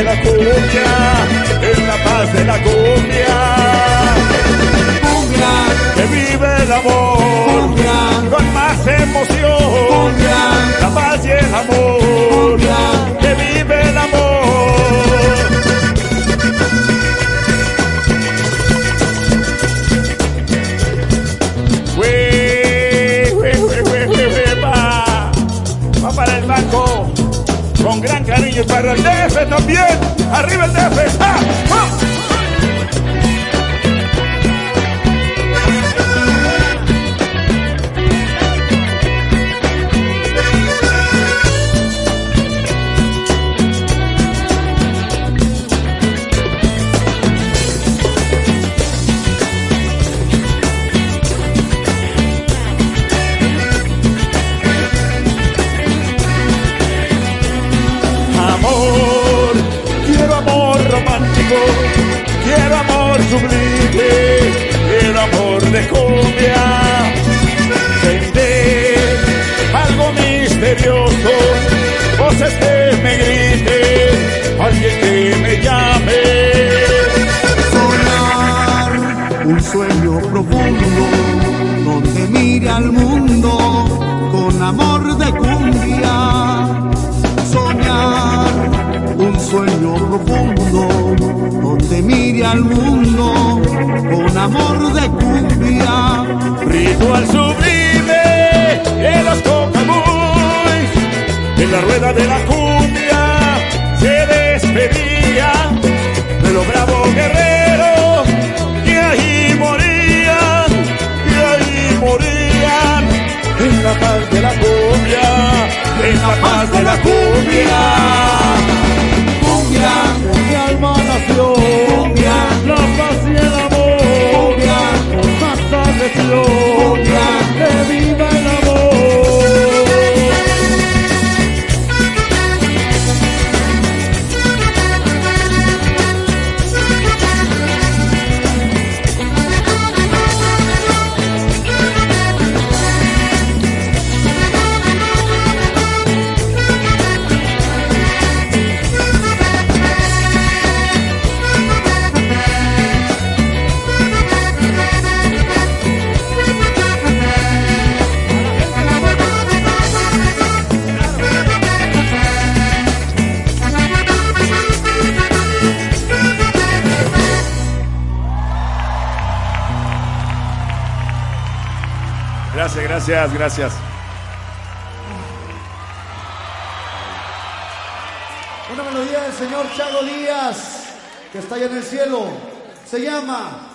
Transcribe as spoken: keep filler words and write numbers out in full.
la cumbia, en la paz de la cumbia. Cumbia, Que vive el amor, cumbia, con más emoción. cumbia, La paz y el amor, cumbia, que vive el amor. Ue, ue, ue, ue, ue, ue, va. Va para el banco, con gran cariño, y para el D F también. Arriba el D F. ¡Ah! ¡Ah! Quiero amor sublime, quiero amor de cumbia. Sentir algo misterioso, voces que me griten, alguien que me llame. soñar un sueño profundo donde mire al mundo con amor de cumbia. Soñar un sueño profundo donde mire al mundo con amor de cumbia. Ritual sublime en los cocamuys, en la rueda de la cumbia se despedía de los bravos guerreros que ahí morían, que ahí morían. En la paz de la cumbia, en la paz de la cumbia. Cumbia, Mi alma nació, cumbia, la paz y el amor, cumbia, más adhesión, cumbia, que viva el amor. Gracias, gracias, gracias. Una melodía del señor Chago Díaz, que está allá en el cielo. Se llama